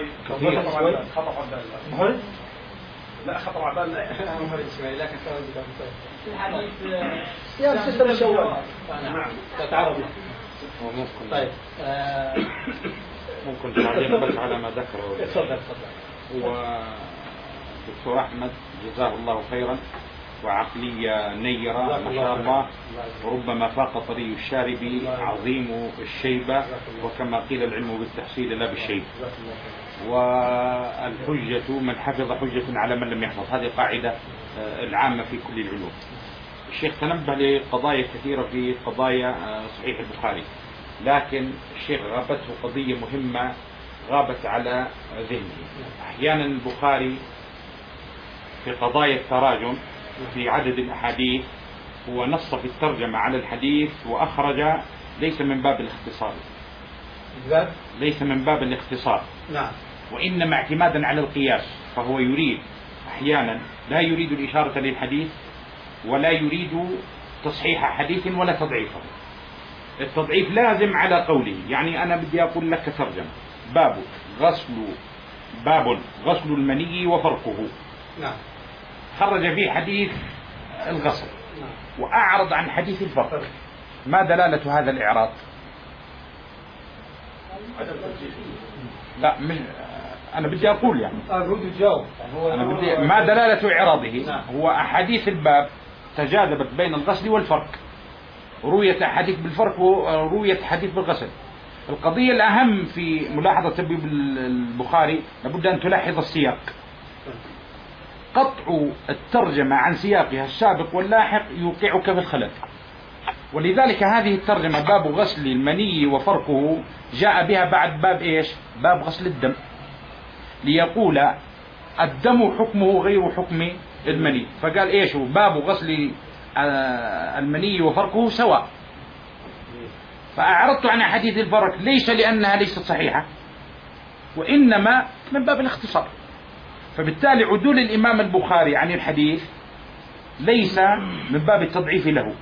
لا خطر على بالنا لكن الحديث يا ستة مشوار. نعم تعرض. طيب ممكن تعليق بس على ما ذكره. تفضل. ودكتور أحمد جزاه الله خيرا وعقلية نيرة ما شاء الله، وربما فاق طري الشارب عظيم الشيبة، وكما قيل العلم بالتحصيل لا بالشيب، والحجة من حفظ حجة على من لم يحفظ. هذه قاعدة العامة في كل العلوم. الشيخ تنبه لقضايا كثيرة في قضايا صحيح البخاري، لكن الشيخ غابته قضية مهمة غابت على ذهنه. أحيانا البخاري في قضايا التراجم في عدد الأحاديث هو نص في الترجمة على الحديث وأخرج ليس من باب الاختصار، ليس من باب الاختصار، نعم، وإنما اعتمادا على القياس. فهو يريد أحيانا لا يريد الإشارة للحديث ولا يريد تصحيح حديث ولا تضعيفه. التضعيف لازم على قوله، يعني أنا بدي أقول لك ترجمة باب غسل المني وفرقه، نعم، خرج فيه حديث الغسل وأعرض عن حديث الفرق. ما دلالة هذا الإعراض؟ لا مش أنا بدي أقول يعني أنا بدي ما دلالة إعراضه؟ هو أحاديث الباب تجاذبت بين الغسل والفرق، رويت أحاديث بالفرق ورويت حديث بالغسل. القضية الأهم في ملاحظة تبويب البخاري لابد أن تلاحظ السياق. قطع الترجمة عن سياقها السابق واللاحق يوقعك في الخلل، ولذلك هذه الترجمة باب غسل المني وفرقه جاء بها بعد باب إيش؟ باب غسل الدم، ليقول الدم حكمه غير حكم المني، فقال إيش باب غسل المني وفرقه سواء. فأعرضت عن حديث الفرق ليس لأنها ليست صحيحة وإنما من باب الاختصار. فبالتالي عدول الإمام البخاري عن الحديث ليس من باب التضعيف له.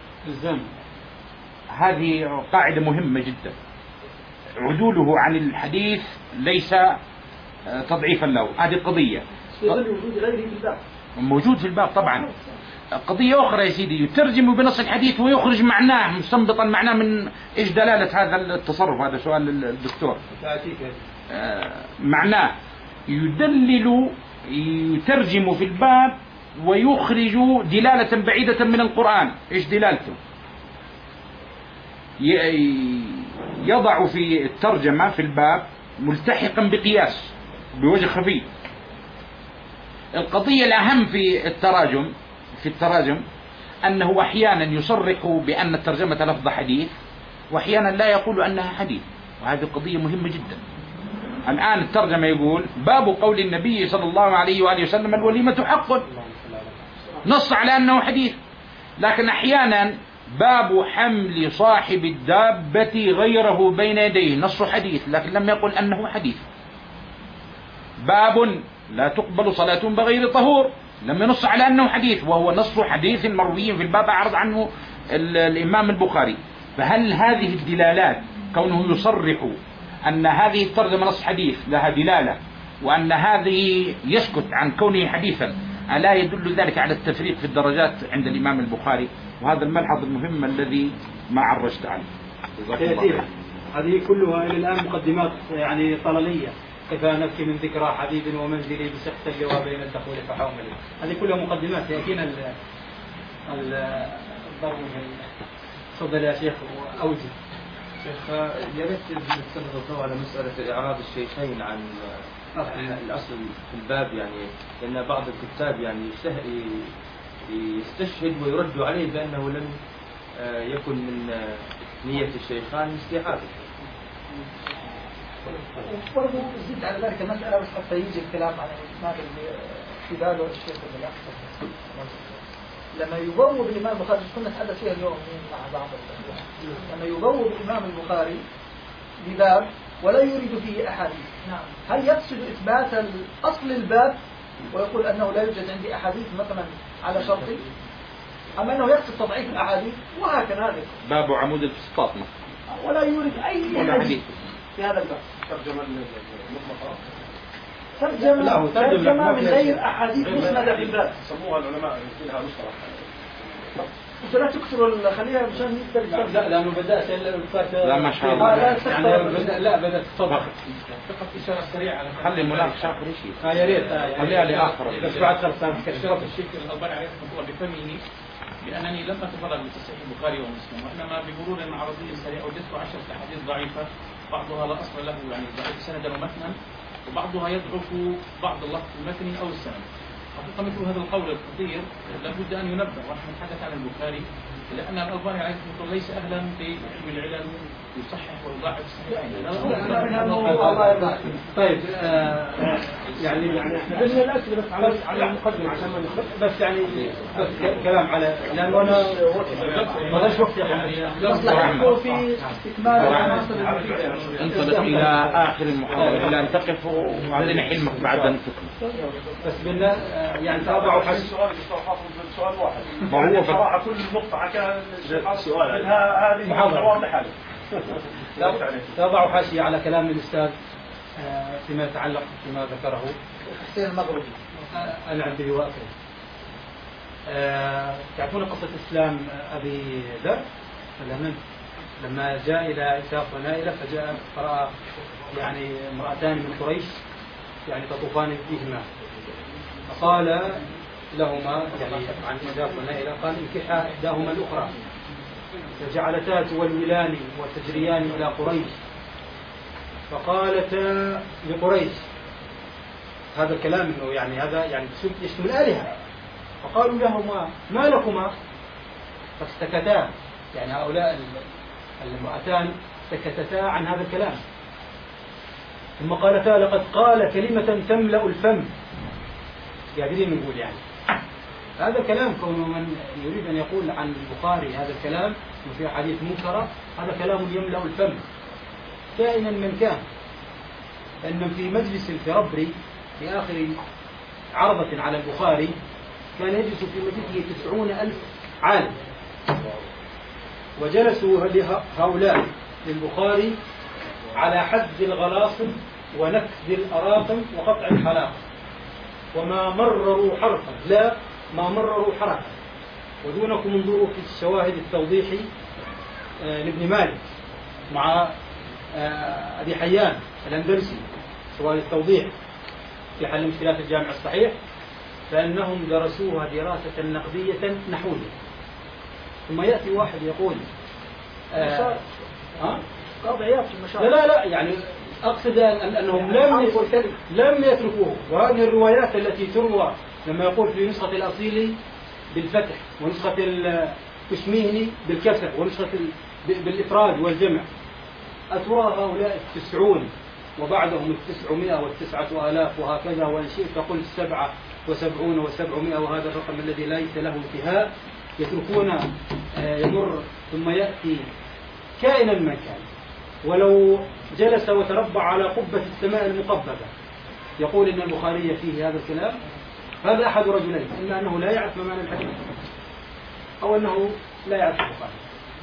هذه قاعدة مهمة جدا، عدوله عن الحديث ليس تضعيفا له. هذه قضية وجود غيره في الباب موجود في الباب طبعا. قضية أخرى يا سيدي، يترجم بنص الحديث ويخرج معناه مستنبطا معناه من إيش دلالة هذا التصرف. هذا سؤال الدكتور. معناه يدلل، يترجم في الباب ويخرج دلالة بعيدة من القرآن. إيش دلالته؟ يضع في الترجمة في الباب ملتحقا بقياس بوجه خفي. القضية الأهم في التراجم أنه أحيانا يصرح بأن الترجمة لفظ حديث، وأحيانا لا يقول أنها حديث، وهذه قضية مهمة جدا. الآن الترجمة يقول باب قول النبي صلى الله عليه وآله وسلم الوليمة حق، نص على أنه حديث. لكن أحيانا باب حمل صاحب الدابة غيره بين يديه، نص حديث لكن لم يقل أنه حديث. باب لا تقبل صلاة بغير طهور، لم ينص على أنه حديث، وهو نص حديث مروي في الباب أعرض عنه الإمام البخاري. فهل هذه الدلالات كونه يصرح أن هذه الترجمة نص حديث لها دلالة، وأن هذه يسكت عن كونه حديثا، ألا يدل ذلك على التفريق في الدرجات عند الإمام البخاري؟ وهذا الملحظ المهم الذي ما عرجت عنه. هذه كلها إلى الآن مقدمات يعني طللية. كيف نبكي من ذكرى حبيب ومنزلي بسخط اللواء بين الدخول فحوملي. هذه كلها مقدمات يأتينا الضرب. تفضل يا شيخ أوجه. شيخ يا ريت نستفيد على مسألة إعراض الشيخين عن الأصل في الباب، يعني لأن بعض الكتاب يعني يستشهد ويرد عليه بأنه لم يكن من نية الشيخان استيعابه. برضو زيد على ذلك المسألة بس حتى يجي الكلام عن الإسناد اللي في باله الشيخ اللي أحسن. لما يبوب الإمام البخاري كنا نتحدث فيها اليوم مع بعض لما يبوب الإمام البخاري بباب ولا يريد فيه أحاديث، هل يقصد إثبات أصل الباب ويقول أنه لا يوجد عندي أحاديث مثلا على شرطي، أما أنه يقصد تضعيف الأحاديث وهكذا باب عمود الفسطاط ولا يريد أي حديث في هذا الباب؟ ترجمة من غير أحاديث مسندة في الباب سموها العلماء فيها مصطلح. أنت لا تكسروا خليها مشان يقدر. لا لأنه بدأت لا ما شاء الله. لا بدأت تفضل. فقط إشارة سريعة. خلي المناقشة آخر شيء. يا ريت. خليها لآخر. بس بعد خلصان اشترط الشيخ الألباني عليه رحمه الله بفمه بأنني لم أتفرغ لتصحيح البخاري ومسلم، وإنما بمرور عرضي سريع وجدت 10 أحاديث ضعيفة، بعضها لا أصل له يعني ضعيف سندا ومتنا، وبعضها يضعف بعض اللفظ المتني أو السند. حقيقة مثل هذا القول الخطير لابد أن ينبه، ونحن نتحدث عن البخاري لأن الألباني عليه رحمه الله ليس أهلا بعلم العلل يصحح ويضاعف الصحيحين. طيب يعني بالنسبة للأسئلة بس على المقدمة عشان ما نخرج، بس يعني بس كلام على لأنه أنا ما ليش وقت مصلحته في استكمال العناصر المفيدة. انطلق إلى آخر المحاضرة إلى أن تقف وبعدين حلمك بعد أن تكمل. بس بالله يعني تابعوا حسي. سؤال واحد. ما هو صراحة كل نقطة كان سؤال هذه محاضرة واضحة. تابعوا حاشية على كلام الأستاذ فيما يتعلق بما ذكره حسين المغربي. أنا عندي واقع. تعرفون قصة إسلام أبي ذر لما جاء إلى إساف ونائلة فجاء فرأى يعني امرأتان من قريش يعني تطوفان فيهما، فقال لهما يعني عن إساف ونائلة قال انكحا إحداهما الأخرى، فجعلتا تولولان وتجريان إلى قريش، فقالتا لقريش هذا الكلام إنه يعني هذا يعني يشمل الآلهة، فقالوا لهما ما لكما، فاستكتا يعني هؤلاء المرأتان سكتتا عن هذا الكلام، ثم قالتا لقد قال كلمة تملأ الفم، قادرين نقول يعني هذا الكلام كون من يريد أن يقول عن البخاري هذا الكلام وفي حديث منكرة، هذا كلام يملأ الفم كائنا من كان. لأن في مجلس الفربري في آخر عرضة على البخاري كان يجلس في مجلسه 90,000 عالم، وجلسوا هؤلاء للبخاري على حد الغلاصم ونكد الأراقم وقطع الحلاقم، وما مرروا حرفا، لا ما مرروا حرفا، ودونكم انظروا في الشواهد التوضيحي لابن مالك مع أبي حيان الأندلسي، شواهد التوضيح في حل مشكلات الجامع الصحيح، فإنهم درسوها دراسة نقدية نحوية. ثم يأتي واحد يقول قاضي عياض في المشاهد. لا يعني أقصد أنهم لم يتركوه. وهذه الروايات التي تروى لما يقول في نسخة الأصيل بالفتح ونسخة التشميهني بالكسر ونسخة بالإفراد والجمع، أترى هؤلاء 90 وبعدهم 900 و9,000 وهكذا، وإن شئت قل 77 و700، وهذا الرقم الذي ليس له انتهاء، يتركون يمر ثم يأتي كائنا من كان، ولو جلس وتربع على قبة السماء المقببة يقول إن البخاري فيه هذا الكلام. هذا أحد رجلين، إما أنه لا يعرف معنى الحديث أو أنه لا يعرف البخاري.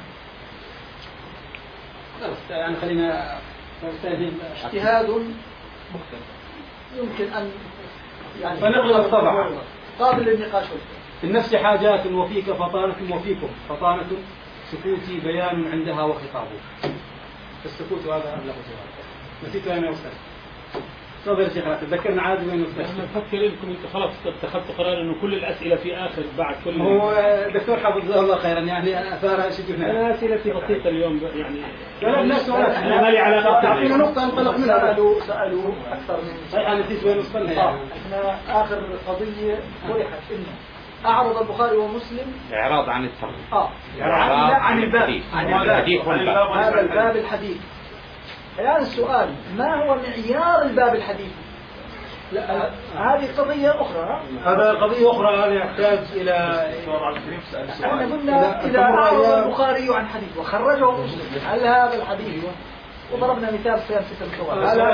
يعني خلينا اجتهاد مختلف يمكن أن يعني فنغلق طبعا قابل للنقاش. في النفس حاجات وفيك فطانة وفيكم فطانة، سكوتي بيان عندها وخطابه. السكوت هذا أبلغ جواب. نسيت أنا يا أستاذ. تفضل يا شيخ، تذكرنا عاد وين وصلت. احنا نفكر لكم انتم خلاص اتخذتوا قرار انه كل الاسئله في اخر بعد كل. هو دكتور حفظه الله خيرا يعني اثار شجنا. انا اسئلتي بسيطه اليوم يعني. لا الناس انا مالي علاقه. تعطينا نقطه انطلق منها. سالوا اكثر من صحيح. انا نسيت وين وصلنا يعني. احنا اخر قضيه طرحت انه أعرض البخاري ومسلم إعراض عن الترجمة. عن الباب. هذا الباب الحديث. الآن السؤال، ما هو معيار الباب الحديث؟ لا هذه قضية أخرى. هذا قضية أخرى، هذا يحتاج إلى. احنا قلنا إذا أعرض البخاري عن حديث وخرجه مسلم، هل هذا الحديث وضربنا مثال صيام 6 شوال.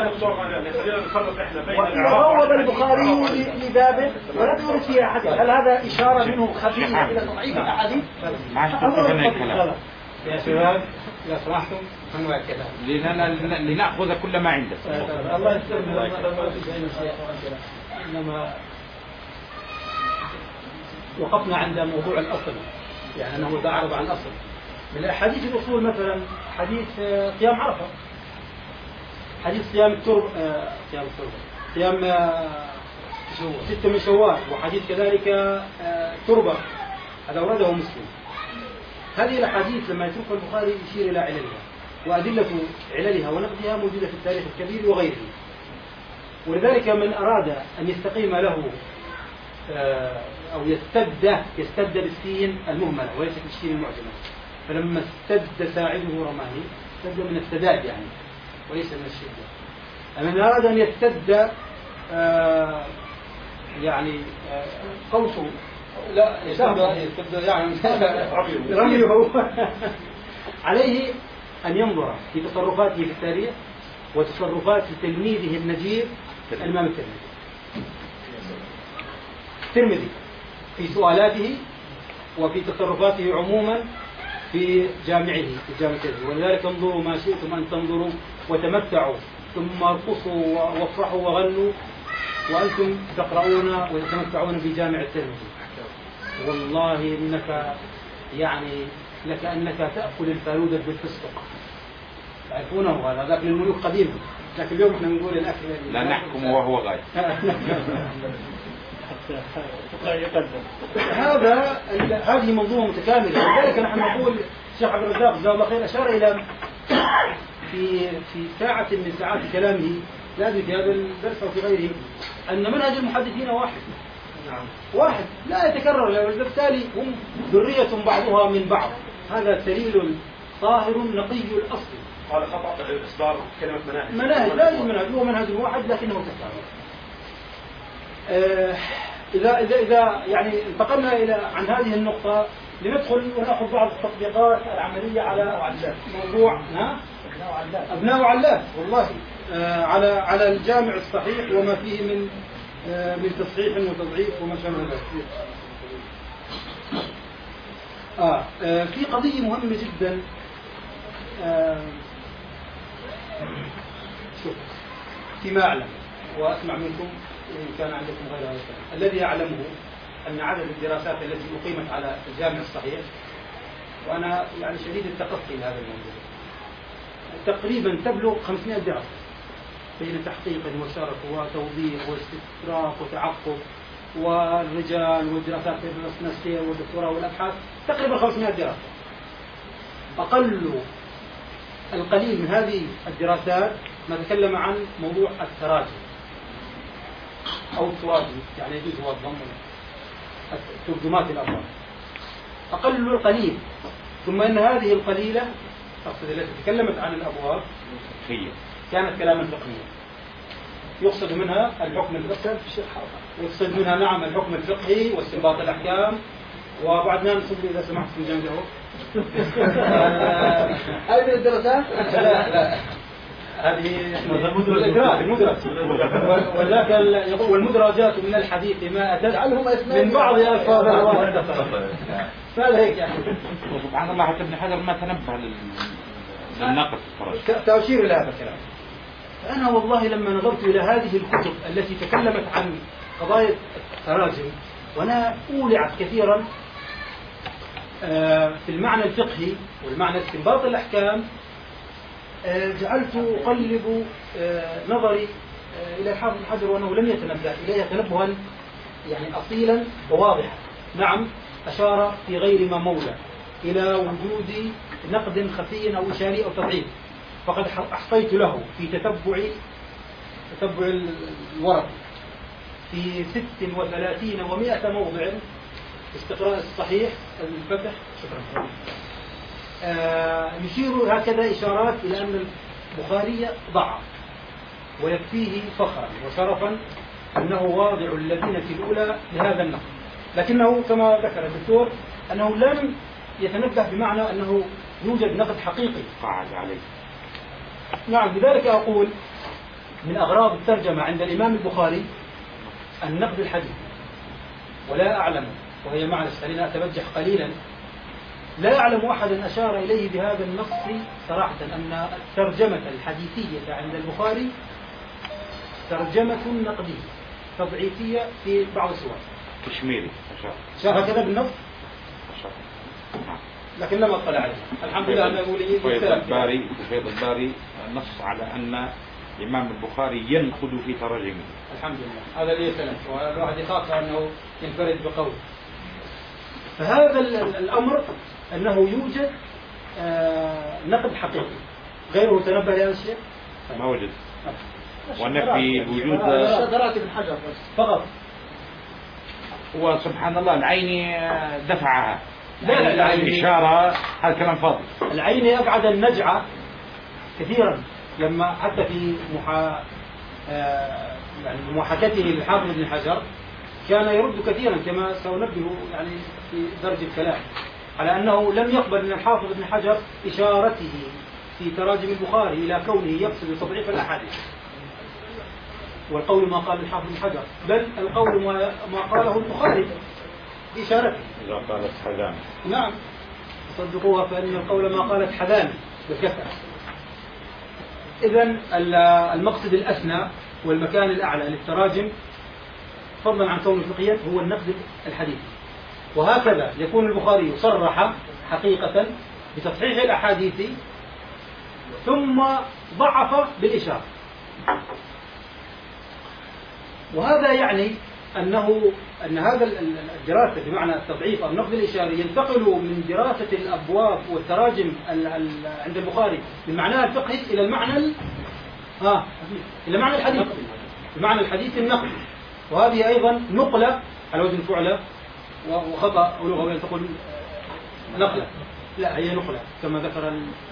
وإذا روض البخاري لبابه ولم يرد فيها حديث، هل هذا إشارة منه خفيفة إلى تضعيف الأحاديث؟ يا شباب إذا سمحتم فنوع الكلام لنأخذ كل ما عندك. الله يسلمك. إنما وقفنا عند موضوع الأصل، يعني أنه إذا أعرض عن الأصل من الأحاديث الأصول، مثلا حديث قيام عرفة، حديث صيام صيام 6 من شوال، وحديث كذلك تربة، هذا أورده مسلم. هذه الأحاديث لما يتركها البخاري يشير إلى عللها، وأدلة عللها ونقدها موجودة في التاريخ الكبير وغيره. ولذلك من أراد أن يستقيم له أو يستد بالسين المهملة وليست بالسين المعجمة، فلما استد ساعده رماه، استد من السداد يعني وليس من الشدة. من أراد أن يستد يعني قوسه، لا يستد يعني رميه عليه أن ينظر في تصرفاته في التاريخ وتصرفات تلميذه النجيب الإمام الترمذي في سؤالاته وفي تصرفاته عموما في جامعه ولذلك انظروا ما شئتم أن تنظروا وتمتعوا ثم ارقصوا وافرحوا وغنوا وأنتم تقرؤون وتتمتعون بجامع الترمذي. والله إنك يعني لك أنك تأكل الفالودة بالفستق، تعرفونه هذا ذاك للملوك قديما، لكن اليوم احنا نقول الأكل لا نحكم وهو غايب. هذه منظومة متكاملة، ولذلك نحن نقول الشيخ عبد الرزاق جزاه الله خير أشار إلى في ساعة من ساعات كلامه لا في هذا الدرس أو في غيره أن منهج المحدثين واحد لا يتكرر، وبالتالي هم ذرية بعضها من بعض. هذا سليل طاهر نقي الأصل. قال خطأ إصدار كلمة مناهج لا يوجد منهج، هو منهج واحد لكنه تكرر. إذا يعني انتقلنا عن هذه النقطة لندخل ونأخذ بعض التطبيقات العملية على موضوع أبناء علات والله على الجامع الصحيح وما فيه من تصحيح وتضعيف وما شابه ذلك. في قضية مهمة جدا. شوف فيما أعلم وأسمع منكم إن كان عندكم غير هذا الكلام، الذي أعلمه أن عدد الدراسات التي أقيمت على الجامع الصحيح، وأنا يعني شديد التقصي لهذا الموضوع، تقريبا تبلغ 500 دراسة بين تحقيق وشرح وتوضيح واستدراك وتعقب والرجال والدراسات النفسية والدكتوراه والأبحاث، تقريبا 500 دراسة. أقل القليل من هذه الدراسات ما تكلم عن موضوع التراجم أو التراجم، يعني يجوز هو الضم ترجمات الأبواب، أقل القليل. ثم أن هذه القليلة أقصد التي تكلمت عن الأبواب كانت كلاما فقهيا، يقصد منها الحكم الفقهي، يقصد منها نعم الحكم الفقهي واستنباط الأحكام. وبعدنا نصب إذا سمحت في جانبه هذه الدراسات هذه المدرج وذاك والمدرجات من الحديث ما أتت من بعض ألفاظ الرواية. فهذا هيك يعني. سبحان الله، حتى ابن حجر ما تنبه للنقد تأشير إلى هذا الكلام. فأنا والله لما نظرت إلى هذه الكتب التي تكلمت عن قضايا التراجم، وأنا أولعت كثيرا في المعنى الفقهي والمعنى استنباط الأحكام، جعلت أقلب نظري إلى الحافظ بن حجر وأنه لم يتنبه إليها تنبها يعني أصيلا وواضحا. نعم أشار في غير ما مولى إلى وجود نقد خفي أو إشاري أو تضعيف، فقد أحصيت له في تتبع الورق في 36 و100 موضع استقراء الصحيح الفتح. شكرا. يشير هكذا إشارات إلى أن البخاري ضعف، ويكفيه فخرا وشرفا أنه واضع الذين في الأولى لهذا النقد، لكنه كما ذكر الدكتور أنه لم يتنبه بمعنى أنه يوجد نقد حقيقي قاعد عليه. نعم، لذلك أقول من أغراض الترجمة عند الإمام البخاري النقد الحديث، ولا أعلم، وهي معنى خلينا أتبجح قليلا، لا أعلم أحدا أشار إليه بهذا النص صراحة أن الترجمة الحديثية عند البخاري ترجمة نقدية تضعيفية في بعض الصور. كشميري أشار هكذا بالنص، لكن لم أطلع عليه. الحمد لله أنه لي فيض الباري نص على أن الإمام البخاري ينقد في تراجمه. الحمد لله، هذا لي سلام، والواحد يخاف أنه ينفرد بقول. فهذا الأمر أنه يوجد نقد حقيقي غيره تنبه لهذا الشيء ما وجد، ونفي وجود شذرات ابن حجر فقط. هو سبحان الله العين دفعها، لا العين إشارة، هذا كلام فاضي. العين أبعد النجعة كثيرا، لما حتى في يعني محاكاته للحافظ ابن حجر كان يرد كثيرا كما سأنبه يعني في درج الكلام على أنه لم يقبل من الحافظ ابن حجر إشارته في تراجم البخاري إلى كونه يقصد تضعيف الأحاديث، والقول ما قال الحافظ ابن حجر، بل القول ما قاله البخاري بإشارته. إذا قالت حذان، نعم صدقوها فإن القول ما قالت حذان بالكسر. إذن المقصد الأسنى والمكان الأعلى للتراجم فضلا عن كونه فقهيا هو النقد الحديثي، وهكذا يكون البخاري صرح حقيقة بتصحيح الأحاديث ثم ضعف بالإشارة. وهذا يعني أن هذا الدراسة بمعنى التضعيف أو النقد الإشاري ينتقل من دراسة الأبواب والتراجم عند البخاري من معناها الفقهي إلى المعنى إلى معنى الحديث، بمعنى الحديث النقد. وهذه أيضا نقلة على وزن فعلة، وخطأ ولغة أن تقول نقلة، لا هي نقلة كما ذكر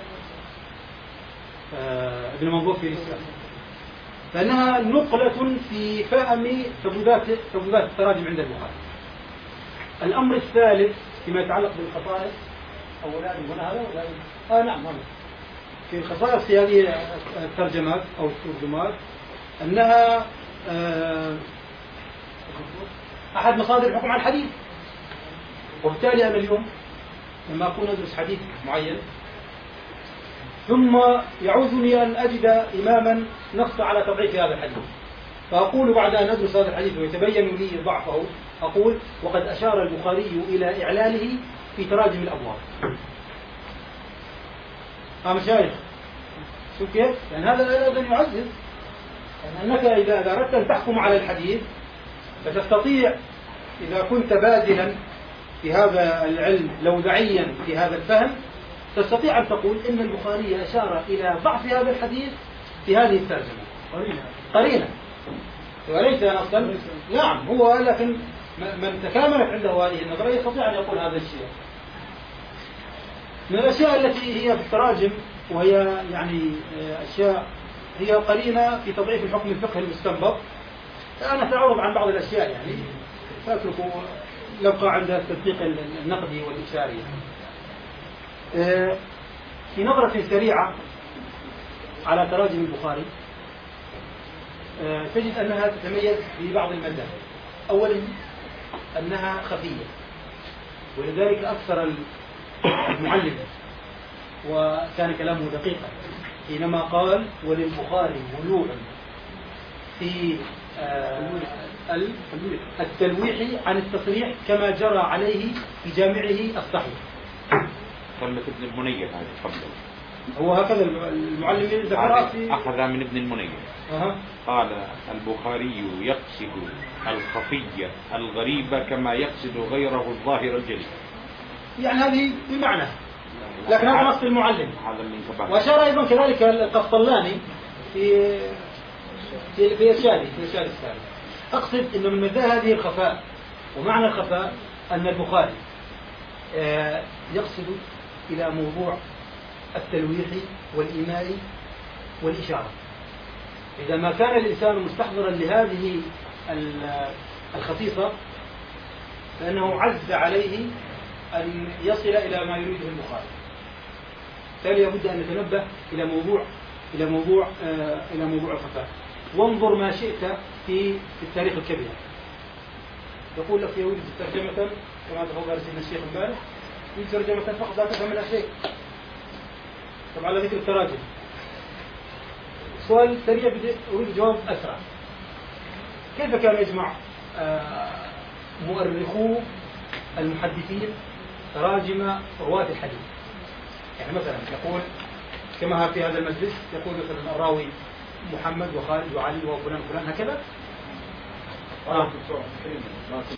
ابن منظور في رسالة، فإنها نقلة في فهم تبويبات التراجم عند البخاري. الأمر الثالث فيما يتعلق بالخصائص، أو لا هنا هذا ولا نعم هذا في الخصائص في هذه الترجمات أو الترجمات أنها أحد مصادر الحكم على الحديث. وبالتالي أنا اليوم لما أكون أدرس حديث معين ثم يعوزني أن أجد إماما نص على تضعيف هذا الحديث، فأقول بعد أن أدرس هذا الحديث ويتبين لي ضعفه أقول وقد أشار البخاري إلى إعلاله في تراجم الأبواب. مشايخ شوف كيف؟ يعني هذا أيضا يعزز يعني أنك إذا أردت أن تحكم على الحديث فتستطيع إذا كنت بادلا في هذا العلم لوذعيا في هذا الفهم تستطيع أن تقول إن البخاري أشار إلى ضعف هذا الحديث في هذه الترجمة قرينة وليس أصلا. نعم هو لكن من تكاملت عنده هذه النظرية يستطيع أن يقول هذا الشيء. من الأشياء التي هي في التراجم وهي يعني أشياء هي قرينة في تضعيف الحكم الفقهي المستنبط. أنا سأعرض عن بعض الأشياء يعني سأترك نبقى عند التدقيق النقدي والإشاري. في نظرة سريعة على تراجم البخاري تجد أنها تتميز ببعض المزايا. أولا أنها خفية ولذلك أكثر المعلم وكان كلامه دقيقا حينما قال وللبخاري ولوع في التلويح عن التصريح كما جرى عليه في جامعه الصحيح. كلمة ابن المنير هذا تفضل. هو هكذا المعلم ذكرها في أخذ من ابن المنير. قال البخاري يقصد الخفية الغريبة كما يقصد غيره الظاهر الجلي. يعني هذه بمعنى لكن هذا نص المعلم. هذا اللي انتبه. وأشار أيضا كذلك القسطلاني في إرشاده السابق. أقصد أنه من مزايا هذه الخفاء ومعنى الخفاء أن البخاري يقصد إلى موضوع التلويح والإيماء والإشارة. إذا ما كان الإنسان مستحضرا لهذه الخصيصة فإنه عز عليه أن يصل إلى ما يريده البخاري. بالتالي لابد أن نتنبه إلى موضوع الخفاء. وانظر ما شئت في التاريخ الكبير يقول لك يوجد ترجمة كما تفضل سيدنا الشيخ امبارح يوجد ترجمة فقط لا تفهم منها شيء. طبعا على ذكر التراجم سؤال سريع أريد جواب أسرع. كيف كان يجمع مؤرخو المحدثين تراجم رواة الحديث؟ يعني مثلا يقول كما في هذا المجلس يقول مثلا الراوي محمد وخالد وعلي وفلان هكذا